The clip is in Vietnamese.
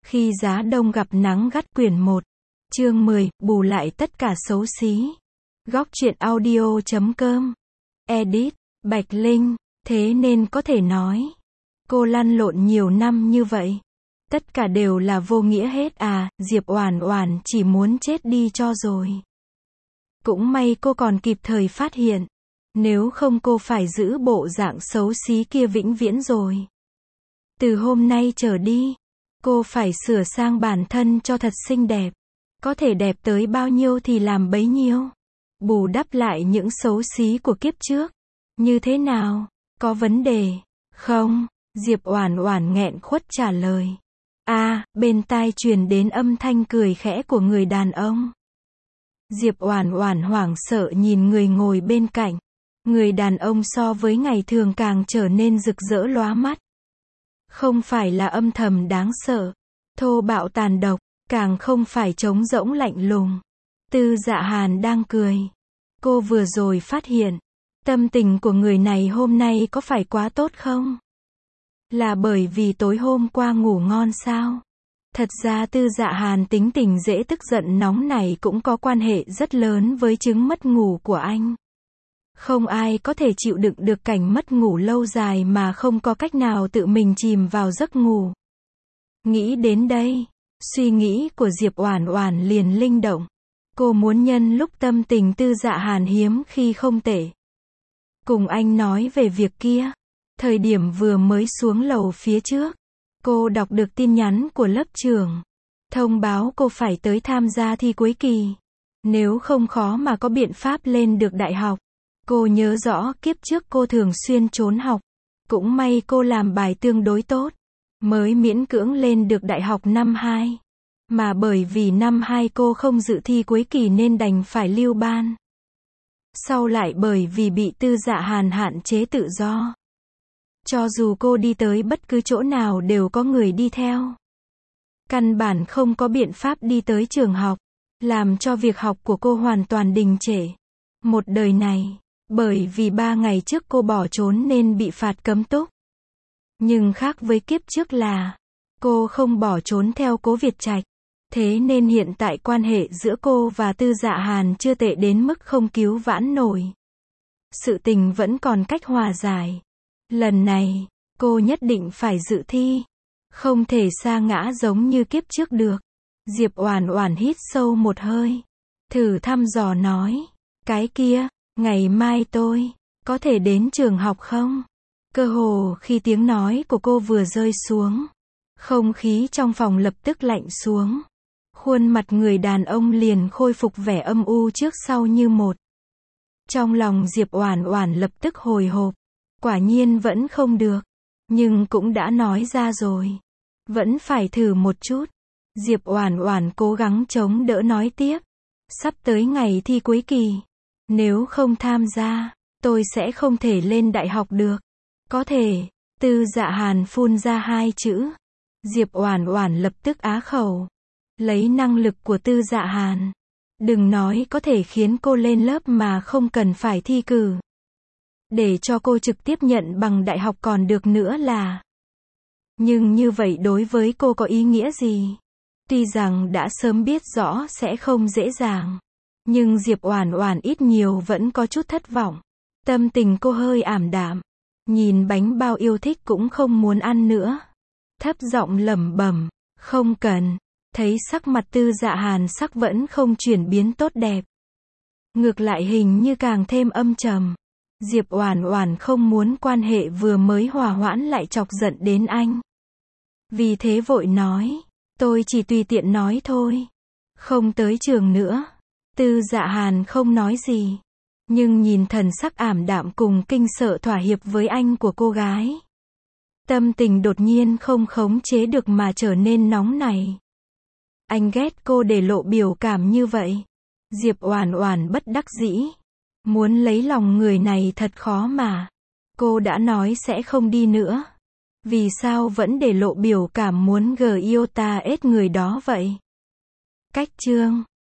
Khi giá đông gặp nắng gắt quyển 1. Chương 10, bù lại tất cả xấu xí. Góc truyện audio.com. Edit, Bạch Linh. Thế nên có thể nói, cô lăn lộn nhiều năm như vậy, tất cả đều là vô nghĩa hết à, Diệp Oản Oản chỉ muốn chết đi cho rồi. Cũng may cô còn kịp thời phát hiện, nếu không cô phải giữ bộ dạng xấu xí kia vĩnh viễn rồi. Từ hôm nay trở đi, cô phải sửa sang bản thân cho thật xinh đẹp. Có thể đẹp tới bao nhiêu thì làm bấy nhiêu. Bù đắp lại những xấu xí của kiếp trước. Như thế nào? Có vấn đề không? Diệp Oản Oản nghẹn khuất trả lời. Bên tai truyền đến âm thanh cười khẽ của người đàn ông. Diệp Oản Oản hoảng sợ nhìn người ngồi bên cạnh. Người đàn ông so với ngày thường càng trở nên rực rỡ lóa mắt. Không phải là âm thầm đáng sợ, thô bạo tàn độc, càng không phải trống rỗng lạnh lùng. Tư Dạ Hàn đang cười. Cô vừa rồi phát hiện, tâm tình của người này hôm nay có phải quá tốt không? Là bởi vì tối hôm qua ngủ ngon sao? Thật ra Tư Dạ Hàn tính tình dễ tức giận nóng này cũng có quan hệ rất lớn với chứng mất ngủ của anh. Không ai có thể chịu đựng được cảnh mất ngủ lâu dài mà không có cách nào tự mình chìm vào giấc ngủ. Nghĩ đến đây, suy nghĩ của Diệp Oản Oản liền linh động. Cô muốn nhân lúc tâm tình Tư Dạ Hàn hiếm khi không tệ, cùng anh nói về việc kia. Thời điểm vừa mới xuống lầu phía trước, cô đọc được tin nhắn của lớp trưởng, thông báo cô phải tới tham gia thi cuối kỳ. Nếu không khó mà có biện pháp lên được đại học. Cô nhớ rõ kiếp trước cô thường xuyên trốn học. Cũng may cô làm bài tương đối tốt, mới miễn cưỡng lên được đại học năm 2. Mà bởi vì năm 2 cô không dự thi cuối kỳ nên đành phải lưu ban. Sau lại bởi vì bị Tư Dạ Hàn hạn chế tự do. Cho dù cô đi tới bất cứ chỗ nào đều có người đi theo. Căn bản không có biện pháp đi tới trường học, làm cho việc học của cô hoàn toàn đình trệ. Một đời này, bởi vì 3 ngày trước cô bỏ trốn nên bị phạt cấm túc. Nhưng khác với kiếp trước là, cô không bỏ trốn theo Cố Việt Trạch. Thế nên hiện tại quan hệ giữa cô và Tư Dạ Hàn chưa tệ đến mức không cứu vãn nổi. Sự tình vẫn còn cách hòa giải. Lần này, cô nhất định phải dự thi. Không thể sa ngã giống như kiếp trước được. Diệp Oản Oản hít sâu một hơi. Thử thăm dò nói. Cái kia, ngày mai tôi có thể đến trường học không? Cơ hồ khi tiếng nói của cô vừa rơi xuống, không khí trong phòng lập tức lạnh xuống. Khuôn mặt người đàn ông liền khôi phục vẻ âm u trước sau như một. Trong lòng Diệp Oản Oản lập tức hồi hộp. Quả nhiên vẫn không được. Nhưng cũng đã nói ra rồi. Vẫn phải thử một chút. Diệp Oản Oản cố gắng chống đỡ nói tiếp. Sắp tới ngày thi cuối kỳ. Nếu không tham gia, tôi sẽ không thể lên đại học được. Có thể. Tư Dạ Hàn phun ra 2 chữ. Diệp Oản Oản lập tức á khẩu. Lấy năng lực của Tư Dạ Hàn, đừng nói có thể khiến cô lên lớp mà không cần phải thi cử. Để cho cô trực tiếp nhận bằng đại học còn được nữa là. Nhưng như vậy đối với cô có ý nghĩa gì? Tuy rằng đã sớm biết rõ sẽ không dễ dàng, nhưng Diệp Oản Oản ít nhiều vẫn có chút thất vọng. Tâm tình cô hơi ảm đạm. Nhìn bánh bao yêu thích cũng không muốn ăn nữa. Thấp giọng lẩm bẩm, không cần. Thấy sắc mặt Tư Dạ Hàn sắc vẫn không chuyển biến tốt đẹp. Ngược lại hình như càng thêm âm trầm. Diệp Oản Oản không muốn quan hệ vừa mới hòa hoãn lại chọc giận đến anh. Vì thế vội nói, tôi chỉ tùy tiện nói thôi. Không tới trường nữa. Tư Dạ Hàn không nói gì. Nhưng nhìn thần sắc ảm đạm cùng kinh sợ thỏa hiệp với anh của cô gái. Tâm tình đột nhiên không khống chế được mà trở nên nóng nảy. Anh ghét cô để lộ biểu cảm như vậy. Diệp Oản Oản bất đắc dĩ. Muốn lấy lòng người này thật khó mà. Cô đã nói sẽ không đi nữa. Vì sao vẫn để lộ biểu cảm muốn iota người đó vậy? Cách chương